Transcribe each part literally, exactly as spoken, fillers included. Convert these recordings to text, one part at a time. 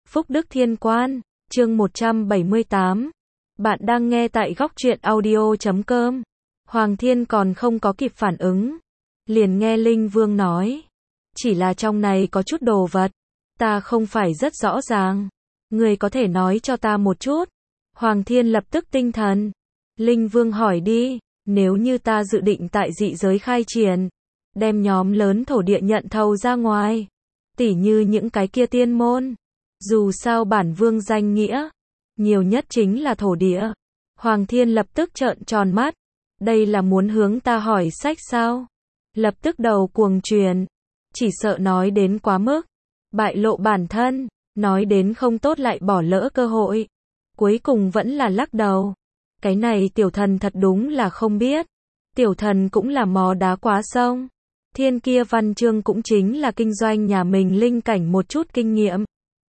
Phúc Đức Thiên Quan, chương một trăm bảy mươi tám. Bạn đang nghe tại góc truyện audio chấm com. Hoàng Thiên còn không có kịp phản ứng. Liền nghe Linh Vương nói. Chỉ là trong này có chút đồ vật. Ta không phải rất rõ ràng. Người có thể nói cho ta một chút. Hoàng Thiên lập tức tinh thần. Linh Vương hỏi đi. Nếu như ta dự định tại dị giới khai triển. Đem nhóm lớn thổ địa nhận thầu ra ngoài. Tỉ như những cái kia tiên môn. Dù sao bản vương danh nghĩa. Nhiều nhất chính là thổ địa. Hoàng Thiên lập tức trợn tròn mắt. Đây là muốn hướng ta hỏi sách sao? Lập tức đầu cuồng truyền. Chỉ sợ nói đến quá mức. Bại lộ bản thân. Nói đến không tốt lại bỏ lỡ cơ hội. Cuối cùng vẫn là lắc đầu. Cái này tiểu thần thật đúng là không biết. Tiểu thần cũng là mò đá quá sông. Thiên kia văn chương cũng chính là kinh doanh nhà mình linh cảnh một chút kinh nghiệm.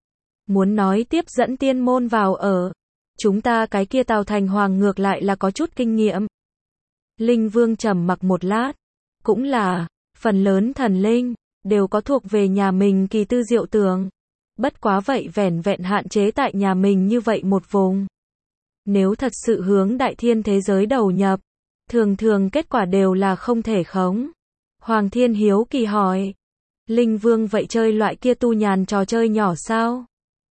Muốn nói tiếp dẫn tiên môn vào ở. Chúng ta cái kia Tào Thành Hoàng ngược lại là có chút kinh nghiệm. Linh Vương trầm mặc một lát. Cũng là, phần lớn thần linh, đều có thuộc về nhà mình kỳ tư diệu tưởng. Bất quá vậy vẻn vẹn hạn chế tại nhà mình như vậy một vùng. Nếu thật sự hướng đại thiên thế giới đầu nhập, thường thường kết quả đều là không thể khống. Hoàng Thiên hiếu kỳ hỏi. Linh Vương vậy chơi loại kia tu nhàn trò chơi nhỏ sao?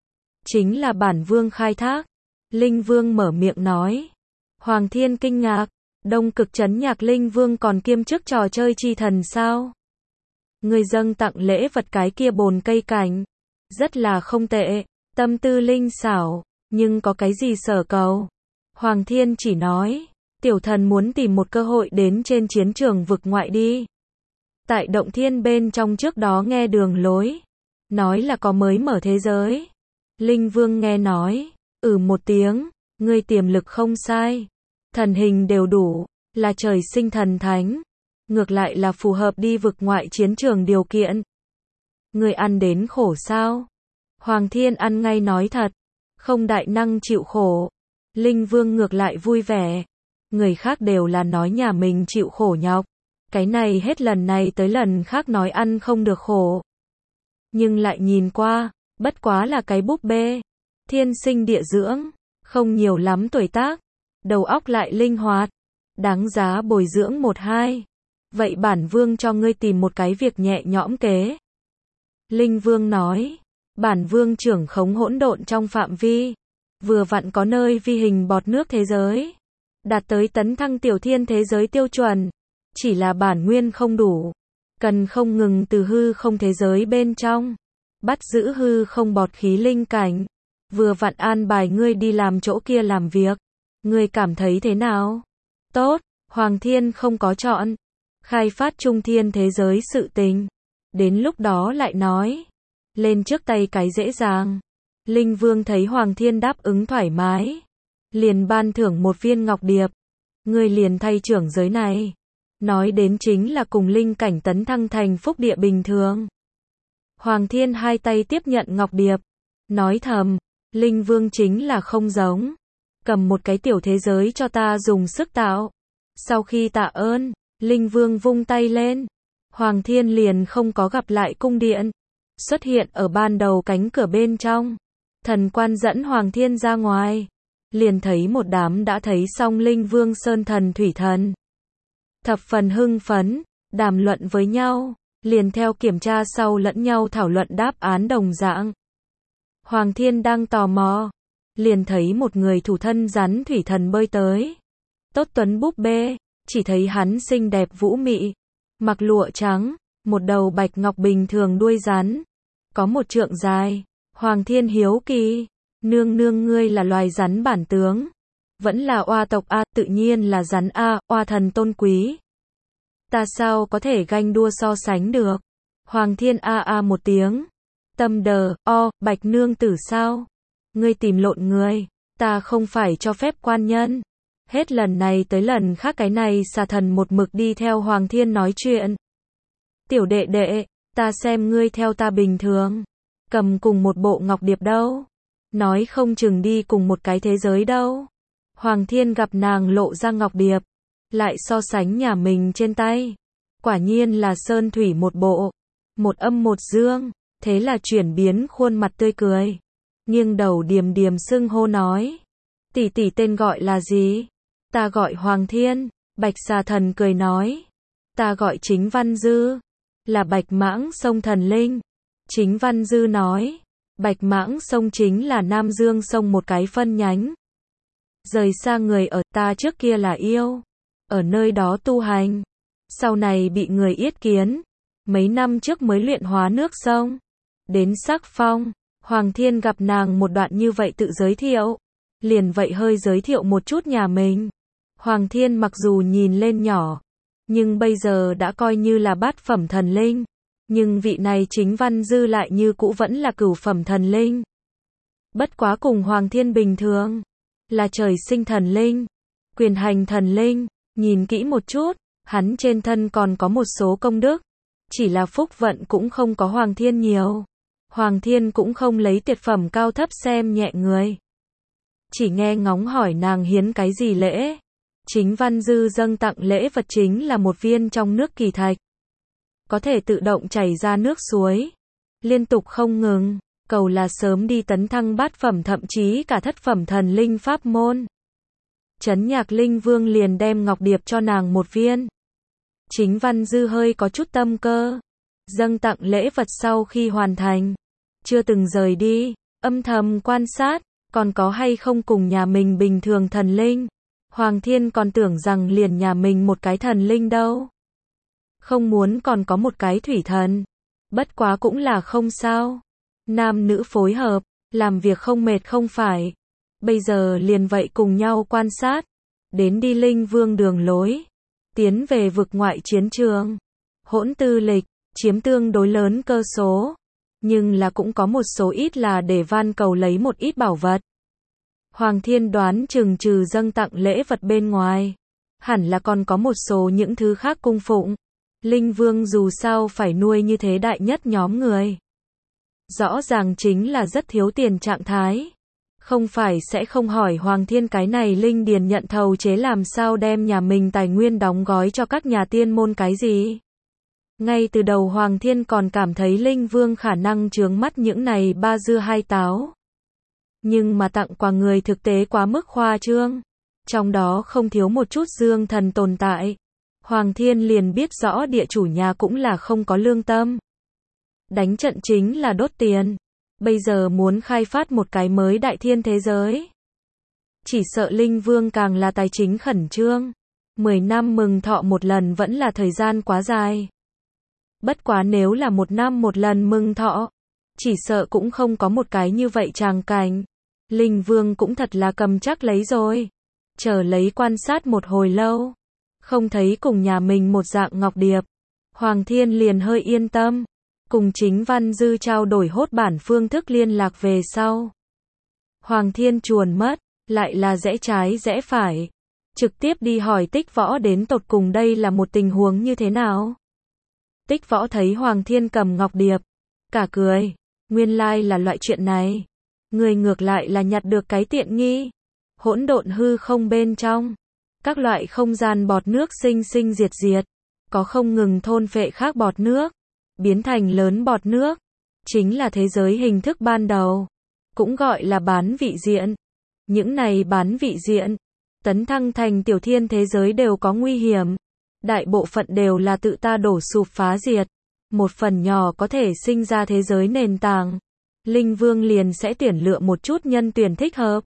Chính là bản vương khai thác. Linh Vương mở miệng nói. Hoàng Thiên kinh ngạc. Đông Cực Trấn Nhạc Linh Vương còn kiêm chức trò chơi chi thần sao? Người dâng tặng lễ vật cái kia bồn cây cảnh. Rất là không tệ. Tâm tư linh xảo. Nhưng có cái gì sở cầu? Hoàng Thiên chỉ nói. Tiểu thần muốn tìm một cơ hội đến trên chiến trường vực ngoại đi. Tại động thiên bên trong trước đó nghe đường lối. Nói là có mới mở thế giới. Linh Vương nghe nói. Ừ một tiếng. Ngươi tiềm lực không sai. Thần hình đều đủ. Là trời sinh thần thánh. Ngược lại là phù hợp đi vực ngoại chiến trường điều kiện. Ngươi ăn đến khổ sao? Hoàng Thiên ăn ngay nói thật. Không đại năng chịu khổ. Linh Vương ngược lại vui vẻ. Người khác đều là nói nhà mình chịu khổ nhọc. Cái này hết lần này tới lần khác nói ăn không được khổ. Nhưng lại nhìn qua, bất quá là cái búp bê. Thiên sinh địa dưỡng, không nhiều lắm tuổi tác. Đầu óc lại linh hoạt. Đáng giá bồi dưỡng một hai. Vậy bản vương cho ngươi tìm một cái việc nhẹ nhõm kế. Linh Vương nói. Bản vương trưởng khống hỗn độn trong phạm vi. Vừa vặn có nơi vi hình bọt nước thế giới. Đạt tới tấn thăng tiểu thiên thế giới tiêu chuẩn. Chỉ là bản nguyên không đủ. Cần không ngừng từ hư không thế giới bên trong. Bắt giữ hư không bọt khí linh cảnh. Vừa vặn an bài ngươi đi làm chỗ kia làm việc. Ngươi cảm thấy thế nào? Tốt, Hoàng Thiên không có chọn. Khai phát trung thiên thế giới sự tình. Đến lúc đó lại nói. Lên trước tay cái dễ dàng. Linh Vương thấy Hoàng Thiên đáp ứng thoải mái. Liền ban thưởng một viên ngọc điệp. Ngươi liền thay trưởng giới này. Nói đến chính là cùng linh cảnh tấn thăng thành phúc địa bình thường. Hoàng Thiên hai tay tiếp nhận ngọc điệp. Nói thầm. Linh Vương chính là không giống. Cầm một cái tiểu thế giới cho ta dùng sức tạo. Sau khi tạ ơn, Linh Vương vung tay lên. Hoàng Thiên liền không có gặp lại cung điện. Xuất hiện ở ban đầu cánh cửa bên trong. Thần quan dẫn Hoàng Thiên ra ngoài. Liền thấy một đám đã thấy xong Linh Vương Sơn Thần Thủy Thần. Thập phần hưng phấn, đàm luận với nhau. Liền theo kiểm tra sau lẫn nhau thảo luận đáp án đồng dạng. Hoàng Thiên đang tò mò. Liền thấy một người thủ thân rắn thủy thần bơi tới. Tốt tuấn búp bê. Chỉ thấy hắn xinh đẹp vũ mị. Mặc lụa trắng. Một đầu bạch ngọc bình thường đuôi rắn. Có một trượng dài. Hoàng Thiên hiếu kỳ. Nương nương ngươi là loài rắn bản tướng. Vẫn là oa tộc A, tự nhiên là rắn A, oa thần tôn quý. Ta sao có thể ganh đua so sánh được. Hoàng Thiên A A một tiếng. Tâm đờ, o, bạch nương tử sao? Ngươi tìm lộn người. Ta không phải cho phép quan nhân. Hết lần này tới lần khác cái này xà thần một mực đi theo Hoàng Thiên nói chuyện. Tiểu đệ đệ, ta xem ngươi theo ta bình thường. Cầm cùng một bộ ngọc điệp đâu. Nói không chừng đi cùng một cái thế giới đâu. Hoàng Thiên gặp nàng lộ ra ngọc điệp. Lại so sánh nhà mình trên tay. Quả nhiên là sơn thủy một bộ. Một âm một dương. Thế là chuyển biến khuôn mặt tươi cười. nghiêng đầu điềm điềm xưng hô nói. Tỷ tỷ tên gọi là gì? Ta gọi Hoàng Thiên. Bạch xà thần cười nói. Ta gọi Chính Văn Dư, là Bạch Mãng Sông thần linh. Chính Văn Dư nói. Bạch Mãng Sông chính là Nam Dương Sông một cái phân nhánh. Rời xa người ở, ta trước kia là yêu, ở nơi đó tu hành. Sau này bị người yết kiến, mấy năm trước mới luyện hóa nước sông. Đến Sắc Phong, Hoàng Thiên gặp nàng một đoạn như vậy tự giới thiệu. Liền vậy hơi giới thiệu một chút nhà mình. Hoàng Thiên mặc dù nhìn lên nhỏ, nhưng bây giờ đã coi như là bát phẩm thần linh. Nhưng vị này Chính Văn Dư lại như cũ vẫn là cửu phẩm thần linh. Bất quá cùng Hoàng Thiên bình thường, là trời sinh thần linh, quyền hành thần linh. Nhìn kỹ một chút, hắn trên thân còn có một số công đức. Chỉ là phúc vận cũng không có Hoàng Thiên nhiều. Hoàng Thiên cũng không lấy tuyệt phẩm cao thấp xem nhẹ người. Chỉ nghe ngóng hỏi nàng hiến cái gì lễ. Chính Văn Dư dâng tặng lễ vật chính là một viên trong nước kỳ thạch. Có thể tự động chảy ra nước suối. Liên tục không ngừng. Cầu là sớm đi tấn thăng bát phẩm thậm chí cả thất phẩm thần linh pháp môn. Trấn Nhạc Linh Vương liền đem ngọc điệp cho nàng một viên. Chính Văn Dư hơi có chút tâm cơ. Dâng tặng lễ vật sau khi hoàn thành. Chưa từng rời đi. Âm thầm quan sát. Còn có hay không cùng nhà mình bình thường thần linh. Hoàng Thiên còn tưởng rằng liền nhà mình một cái thần linh đâu. Không muốn còn có một cái thủy thần. Bất quá cũng là không sao. Nam nữ phối hợp, làm việc không mệt không phải. Bây giờ liền vậy cùng nhau quan sát. Đến đi Linh Vương đường lối. Tiến về vực ngoại chiến trường. Hỗn tư lịch, chiếm tương đối lớn cơ số. Nhưng là cũng có một số ít là để van cầu lấy một ít bảo vật. Hoàng Thiên đoán chừng trừ dâng tặng lễ vật bên ngoài. Hẳn là còn có một số những thứ khác cung phụng. Linh Vương dù sao phải nuôi như thế đại nhất nhóm người. Rõ ràng chính là rất thiếu tiền trạng thái. Không phải sẽ không hỏi Hoàng Thiên cái này Linh Điền nhận thầu chế làm sao đem nhà mình tài nguyên đóng gói cho các nhà tiên môn cái gì. Ngay từ đầu Hoàng Thiên còn cảm thấy Linh Vương khả năng chướng mắt những này ba dưa hai táo. Nhưng mà tặng quà người thực tế quá mức khoa trương. Trong đó không thiếu một chút dương thần tồn tại. Hoàng Thiên liền biết rõ địa chủ nhà cũng là không có lương tâm. Đánh trận chính là đốt tiền. Bây giờ muốn khai phát một cái mới đại thiên thế giới. Chỉ sợ Linh Vương càng là tài chính khẩn trương. Mười năm mừng thọ một lần vẫn là thời gian quá dài. Bất quá nếu là một năm một lần mừng thọ, chỉ sợ cũng không có một cái như vậy tràng cảnh. Linh Vương cũng thật là cầm chắc lấy rồi. Chờ lấy quan sát một hồi lâu. Không thấy cùng nhà mình một dạng ngọc điệp. Hoàng Thiên liền hơi yên tâm. Cùng Chính Văn Dư trao đổi hốt bản phương thức liên lạc về sau. Hoàng Thiên chuồn mất, lại là rẽ trái rẽ phải. Trực tiếp đi hỏi Tích Võ đến tột cùng đây là một tình huống như thế nào. Tích Võ thấy Hoàng Thiên cầm ngọc điệp. Cả cười, nguyên lai là loại chuyện này. Người ngược lại là nhặt được cái tiện nghi. Hỗn độn hư không bên trong. Các loại không gian bọt nước sinh sinh diệt diệt. Có không ngừng thôn phệ khác bọt nước. Biến thành lớn bọt nước. Chính là thế giới hình thức ban đầu. Cũng gọi là bán vị diện. Những này bán vị diện. Tấn thăng thành tiểu thiên thế giới đều có nguy hiểm. Đại bộ phận đều là tự ta đổ sụp phá diệt. Một phần nhỏ có thể sinh ra thế giới nền tảng. Linh Vương liền sẽ tuyển lựa một chút nhân tuyển thích hợp.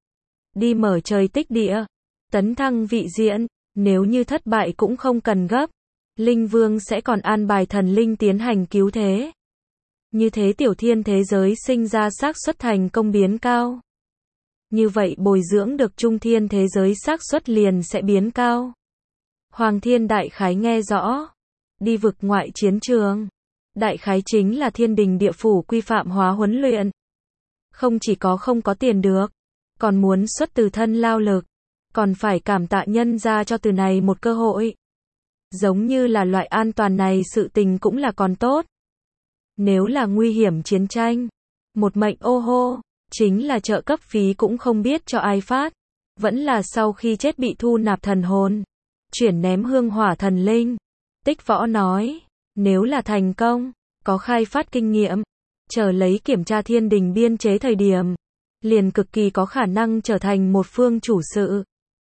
Đi mở trời tích địa. Tấn thăng vị diện. Nếu như thất bại cũng không cần gấp. Linh Vương sẽ còn an bài thần linh tiến hành cứu thế. Như thế tiểu thiên thế giới sinh ra xác suất thành công biến cao. Như vậy bồi dưỡng được trung thiên thế giới xác suất liền sẽ biến cao. Hoàng Thiên đại khái nghe rõ. Đi vực ngoại chiến trường. Đại khái chính là thiên đình địa phủ quy phạm hóa huấn luyện. Không chỉ có không có tiền được. Còn muốn xuất từ thân lao lực. Còn phải cảm tạ nhân ra cho từ này một cơ hội. Giống như là loại an toàn này sự tình cũng là còn tốt. Nếu là nguy hiểm chiến tranh. Một mệnh ô hô. Chính là trợ cấp phí cũng không biết cho ai phát. Vẫn là sau khi chết bị thu nạp thần hồn. Chuyển ném hương hỏa thần linh. Tích Võ nói. Nếu là thành công. Có khai phát kinh nghiệm. chờ lấy kiểm tra thiên đình biên chế thời điểm, liền cực kỳ có khả năng trở thành một phương chủ sự,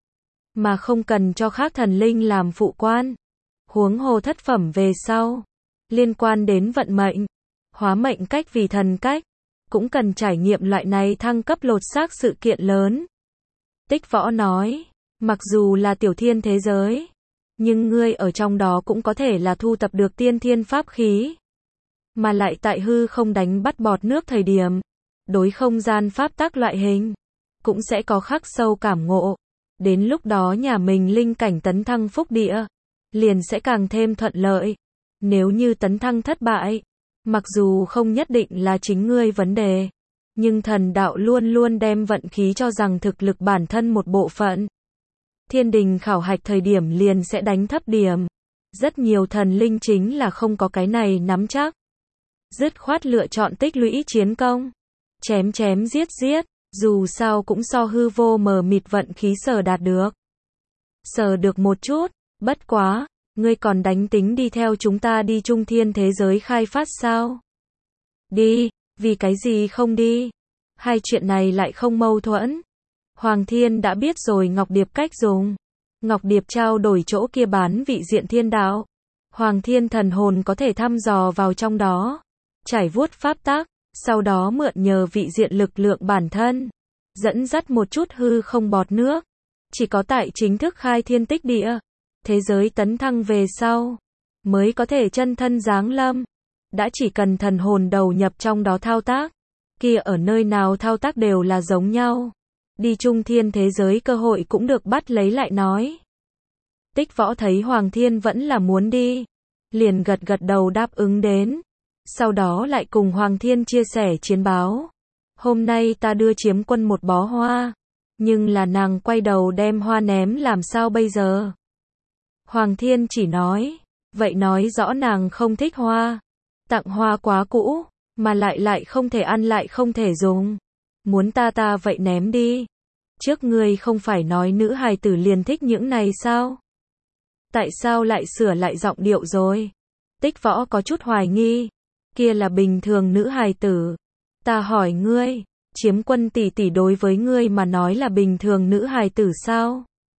mà không cần cho khác thần linh làm phụ quan. Huống hồ thất phẩm về sau, liên quan đến vận mệnh, hóa mệnh cách vì thần cách, cũng cần trải nghiệm loại này thăng cấp lột xác sự kiện lớn. Tích Võ nói, mặc dù là tiểu thiên thế giới, nhưng ngươi ở trong đó cũng có thể là thu tập được tiên thiên pháp khí, mà lại tại hư không đánh bắt bọt nước thời điểm, đối không gian pháp tắc loại hình, cũng sẽ có khắc sâu cảm ngộ. Đến lúc đó nhà mình linh cảnh tấn thăng phúc địa, liền sẽ càng thêm thuận lợi. Nếu như tấn thăng thất bại, mặc dù không nhất định là chính ngươi vấn đề, nhưng thần đạo luôn luôn đem vận khí cho rằng thực lực bản thân một bộ phận. Thiên đình khảo hạch thời điểm liền sẽ đánh thấp điểm. Rất nhiều thần linh chính là không có cái này nắm chắc. Dứt khoát lựa chọn tích lũy chiến công. Chém chém giết giết, dù sao cũng so hư vô mờ mịt vận khí sờ đạt được. Sờ được một chút, bất quá, ngươi còn đánh tính đi theo chúng ta đi trung thiên thế giới khai phát sao? Đi, vì cái gì không đi? Hai chuyện này lại không mâu thuẫn. Hoàng Thiên đã biết rồi Ngọc Điệp cách dùng. Ngọc Điệp trao đổi chỗ kia bán vị diện thiên đạo. Hoàng Thiên thần hồn có thể thăm dò vào trong đó, trải vuốt pháp tắc, sau đó mượn nhờ vị diện lực lượng bản thân, dẫn dắt một chút hư không bọt nước. Chỉ có tại chính thức khai thiên tích địa, thế giới tấn thăng về sau, mới có thể chân thân giáng lâm. Đã chỉ cần thần hồn đầu nhập trong đó thao tác, kia ở nơi nào thao tác đều là giống nhau. Đi trung thiên thế giới cơ hội cũng được bắt lấy lại nói. Tích Võ thấy Hoàng Thiên vẫn là muốn đi, liền gật gật đầu đáp ứng đến. Sau đó lại cùng Hoàng Thiên chia sẻ chiến báo. Hôm nay ta đưa chiếm quân một bó hoa, nhưng là nàng quay đầu đem hoa ném làm sao bây giờ? Hoàng Thiên chỉ nói, vậy nói rõ nàng không thích hoa. Tặng hoa quá cũ, mà lại lại không thể ăn lại không thể dùng. Muốn ta ta vậy ném đi. Trước ngươi không phải nói nữ hài tử liền thích những này sao? Tại sao lại sửa lại giọng điệu rồi? Tích Võ có chút hoài nghi. Kia là bình thường nữ hài tử. Ta hỏi ngươi, chiếm quân tỷ tỷ đối với ngươi mà nói là bình thường nữ hài tử sao?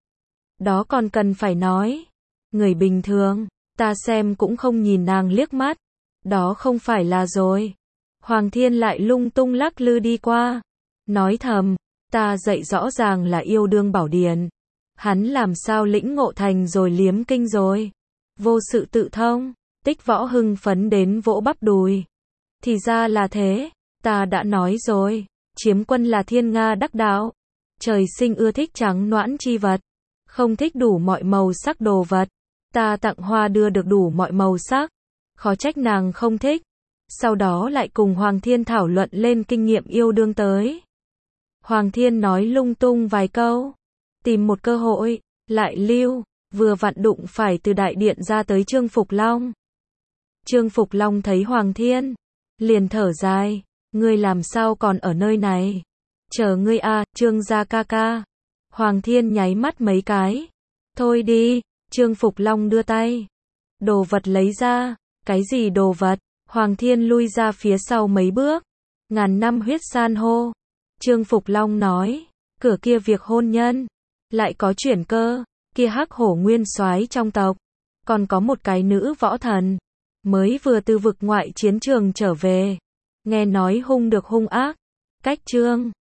Đó còn cần phải nói. Người bình thường, ta xem cũng không nhìn nàng liếc mắt. Đó không phải là rồi. Hoàng Thiên lại lung tung lắc lư đi qua. Nói thầm, ta dạy rõ ràng là yêu đương bảo điển. Hắn làm sao lĩnh ngộ thành rồi liếm kinh rồi. Vô sự tự thông. Tích Võ hưng phấn đến vỗ bắp đùi. Thì ra là thế, ta đã nói rồi, chiếm quân là thiên nga đắc đạo. Trời sinh ưa thích trắng noãn chi vật, không thích đủ mọi màu sắc đồ vật. Ta tặng hoa đưa được đủ mọi màu sắc, khó trách nàng không thích. Sau đó lại cùng Hoàng Thiên thảo luận lên kinh nghiệm yêu đương tới. Hoàng Thiên nói lung tung vài câu, tìm một cơ hội, lại lưu, vừa vặn đụng phải từ đại điện ra tới Trương Phục Long. Trương Phục Long thấy Hoàng Thiên, liền thở dài, ngươi làm sao còn ở nơi này? Chờ ngươi a, à, Trương gia ca ca. Hoàng Thiên nháy mắt mấy cái. Thôi đi, Trương Phục Long đưa tay. Đồ vật lấy ra, cái gì đồ vật? Hoàng Thiên lui ra phía sau mấy bước. Ngàn năm huyết san hô. Trương Phục Long nói, cửa kia việc hôn nhân, lại có chuyển cơ, kia hắc hổ nguyên soái trong tộc, còn có một cái nữ võ thần, mới vừa từ vực ngoại chiến trường trở về, nghe nói hung được hung ác, cách Trương